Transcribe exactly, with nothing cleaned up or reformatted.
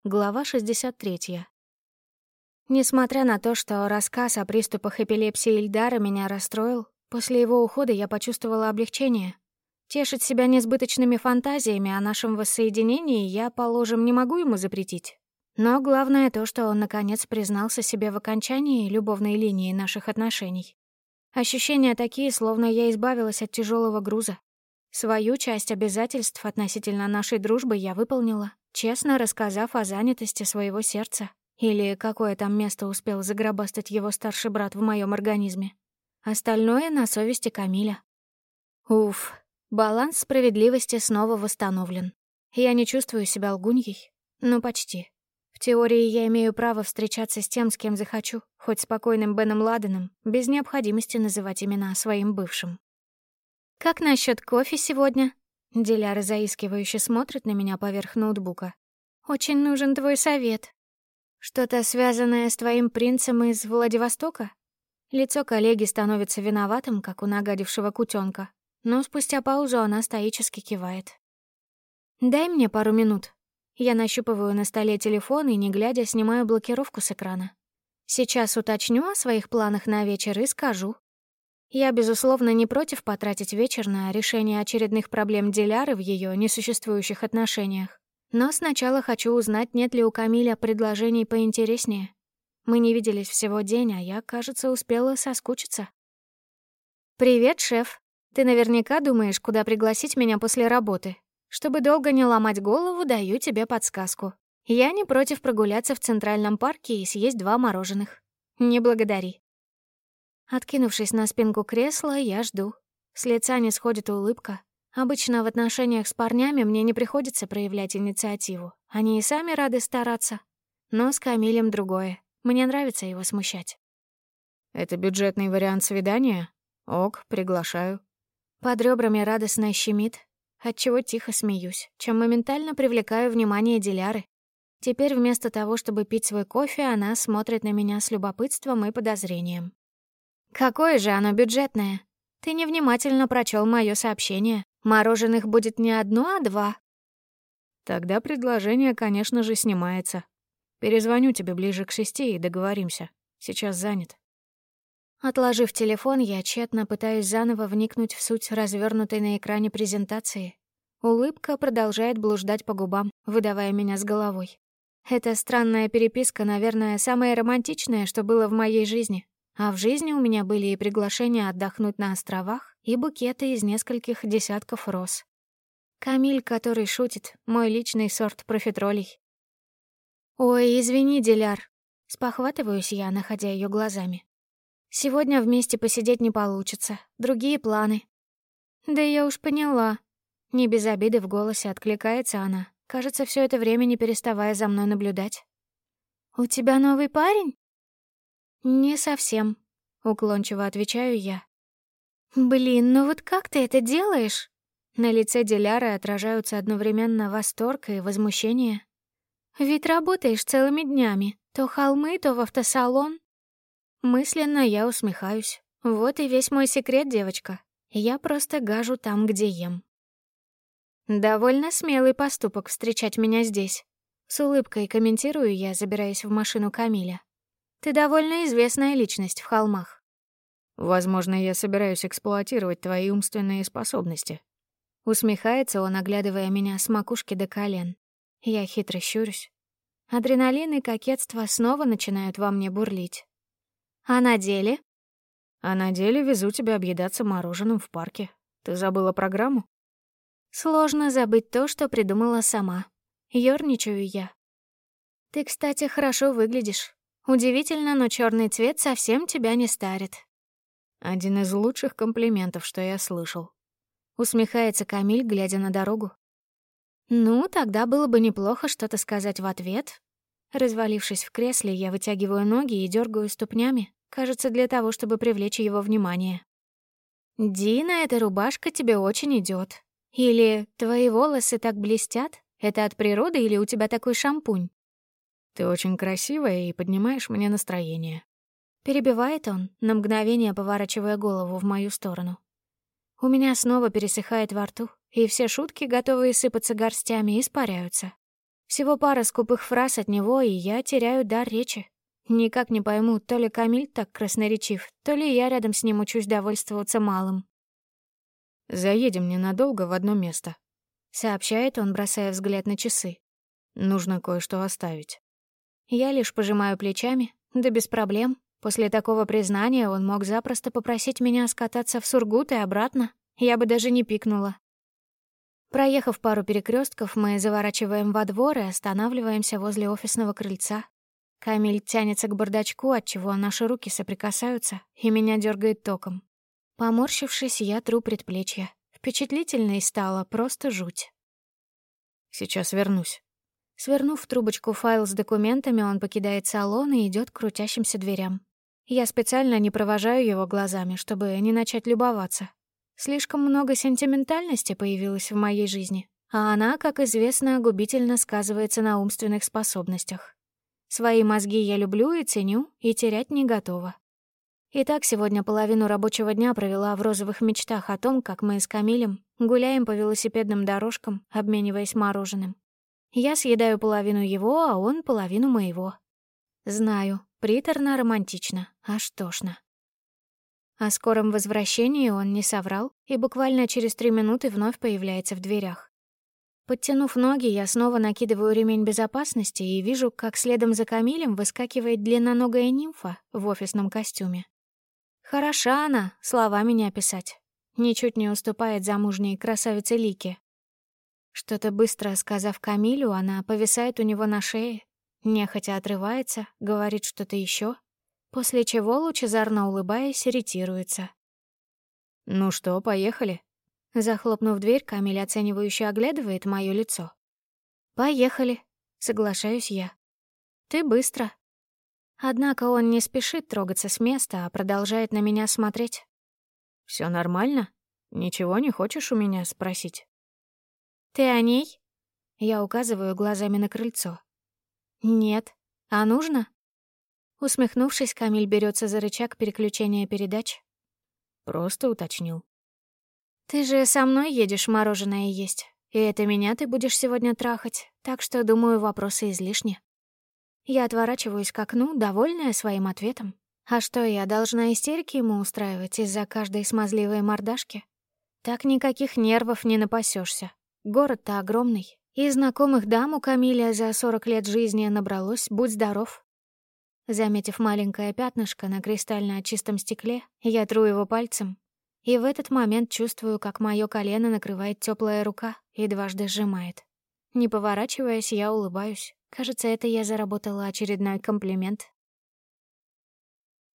Глава шестьдесят третья. Несмотря на то, что рассказ о приступах эпилепсии Ильдара меня расстроил, после его ухода я почувствовала облегчение. Тешить себя несбыточными фантазиями о нашем воссоединении я, положим, не могу ему запретить. Но главное то, что он, наконец, признался себе в окончании любовной линии наших отношений. Ощущения такие, словно я избавилась от тяжелого груза. Свою часть обязательств относительно нашей дружбы я выполнила, честно рассказав о занятости своего сердца. Или какое там место успел загробастать его старший брат в моем организме. Остальное на совести Камиля. Уф, баланс справедливости снова восстановлен. Я не чувствую себя лгуньей. Ну, почти. В теории я имею право встречаться с тем, с кем захочу, хоть спокойным Беном Ладеном, без необходимости называть имена своим бывшим. «Как насчет кофе сегодня?» Диляра заискивающе смотрит на меня поверх ноутбука. «Очень нужен твой совет». «Что-то связанное с твоим принцем из Владивостока?» Лицо коллеги становится виноватым, как у нагадившего кутёнка, но спустя паузу она стоически кивает. «Дай мне пару минут». Я нащупываю на столе телефон и, не глядя, снимаю блокировку с экрана. Сейчас уточню о своих планах на вечер и скажу. Я, безусловно, не против потратить вечер на решение очередных проблем Диляры в её несуществующих отношениях. Но сначала хочу узнать, нет ли у Камиля предложений поинтереснее. Мы не виделись всего день, а я, кажется, успела соскучиться. «Привет, шеф. Ты наверняка думаешь, куда пригласить меня после работы. Чтобы долго не ломать голову, даю тебе подсказку. Я не против прогуляться в Центральном парке и съесть два мороженых. Не благодари». Откинувшись на спинку кресла, я жду. С лица не сходит улыбка. Обычно в отношениях с парнями мне не приходится проявлять инициативу. Они и сами рады стараться. Но с Камилем другое. Мне нравится его смущать. «Это бюджетный вариант свидания? Ок, приглашаю». Под ребрами радостно щемит, отчего тихо смеюсь, чем моментально привлекаю внимание Диляры. Теперь вместо того, чтобы пить свой кофе, она смотрит на меня с любопытством и подозрением. «Какое же оно бюджетное? Ты невнимательно прочел моё сообщение. Мороженых будет не одно, а два». «Тогда предложение, конечно же, снимается. Перезвоню тебе ближе к шести и договоримся. Сейчас занят». Отложив телефон, я тщетно пытаюсь заново вникнуть в суть развернутой на экране презентации. Улыбка продолжает блуждать по губам, выдавая меня с головой. Эта странная переписка, наверное, самая романтичная, что было в моей жизни. А в жизни у меня были и приглашения отдохнуть на островах, и букеты из нескольких десятков роз. Камиль, который шутит, мой личный сорт профитролей. «Ой, извини, Диляр», — спохватываюсь я, находя ее глазами. «Сегодня вместе посидеть не получится, другие планы». «Да я уж поняла». Не без обиды в голосе откликается она, кажется, все это время не переставая за мной наблюдать. «У тебя новый парень?» «Не совсем», — уклончиво отвечаю я. «Блин, ну вот как ты это делаешь?» На лице Диляры отражаются одновременно восторг и возмущение. «Ведь работаешь целыми днями, то холмы, то в автосалон». Мысленно я усмехаюсь. Вот и весь мой секрет, девочка. Я просто гажу там, где ем. Довольно смелый поступок встречать меня здесь. С улыбкой комментирую я, забираясь в машину Камиля. Ты довольно известная личность в холмах. «Возможно, я собираюсь эксплуатировать твои умственные способности». Усмехается он, оглядывая меня с макушки до колен. Я хитро щурюсь. Адреналин и кокетство снова начинают во мне бурлить. А на деле? А на деле везу тебя объедаться мороженым в парке. Ты забыла программу? Сложно забыть то, что придумала сама. Ёрничаю я. Ты, кстати, хорошо выглядишь. Удивительно, но черный цвет совсем тебя не старит. Один из лучших комплиментов, что я слышал. Усмехается Камиль, глядя на дорогу. Ну, тогда было бы неплохо что-то сказать в ответ. Развалившись в кресле, я вытягиваю ноги и дергаю ступнями, кажется, для того, чтобы привлечь его внимание. «Дина, эта рубашка тебе очень идет. Или твои волосы так блестят? Это от природы или у тебя такой шампунь?» «Ты очень красивая и поднимаешь мне настроение». Перебивает он, на мгновение поворачивая голову в мою сторону. У меня снова пересыхает во рту, и все шутки, готовые сыпаться горстями, испаряются. Всего пара скупых фраз от него, и я теряю дар речи. Никак не пойму, то ли Камиль так красноречив, то ли я рядом с ним учусь довольствоваться малым. «Заедем ненадолго в одно место», — сообщает он, бросая взгляд на часы. «Нужно кое-что оставить». Я лишь пожимаю плечами, да без проблем. После такого признания он мог запросто попросить меня скататься в Сургут и обратно. Я бы даже не пикнула. Проехав пару перекрестков, мы заворачиваем во двор и останавливаемся возле офисного крыльца. Камиль тянется к бардачку, отчего наши руки соприкасаются, и меня дергает током. Поморщившись, я тру предплечья. Впечатлительной стало просто жуть. «Сейчас вернусь». Свернув в трубочку файл с документами, он покидает салон и идет к крутящимся дверям. Я специально не провожаю его глазами, чтобы не начать любоваться. Слишком много сентиментальности появилось в моей жизни, а она, как известно, губительно сказывается на умственных способностях. Свои мозги я люблю и ценю, и терять не готова. Итак, сегодня половину рабочего дня провела в розовых мечтах о том, как мы с Камилем гуляем по велосипедным дорожкам, обмениваясь мороженым. Я съедаю половину его, а он половину моего. Знаю, приторно-романтично, аж тошно. О скором возвращении он не соврал и буквально через три минуты вновь появляется в дверях. Подтянув ноги, я снова накидываю ремень безопасности и вижу, как следом за Камилем выскакивает длинноногая нимфа в офисном костюме. Хороша она, словами не описать. Ничуть не уступает замужней красавице Лике. Что-то быстро сказав Камилю, она повисает у него на шее, нехотя отрывается, говорит что-то еще, после чего, лучезарно улыбаясь, ретируется. «Ну что, поехали?» Захлопнув дверь, Камиль оценивающе оглядывает моё лицо. «Поехали», — соглашаюсь я. «Ты быстро». Однако он не спешит трогаться с места, а продолжает на меня смотреть. «Всё нормально? Ничего не хочешь у меня спросить?» «Ты о ней?» Я указываю глазами на крыльцо. «Нет. А нужно?» Усмехнувшись, Камиль берется за рычаг переключения передач. «Просто уточнил». «Ты же со мной едешь мороженое есть, и это меня ты будешь сегодня трахать, так что, думаю, вопросы излишни». Я отворачиваюсь к окну, довольная своим ответом. А что, я должна истерики ему устраивать из-за каждой смазливой мордашки? Так никаких нервов не напасешься. Город-то огромный, и знакомых дам у Камиля за сорок лет жизни набралось, будь здоров. Заметив маленькое пятнышко на кристально чистом стекле, я тру его пальцем, и в этот момент чувствую, как моё колено накрывает тёплая рука и дважды сжимает. Не поворачиваясь, я улыбаюсь. Кажется, это я заработала очередной комплимент.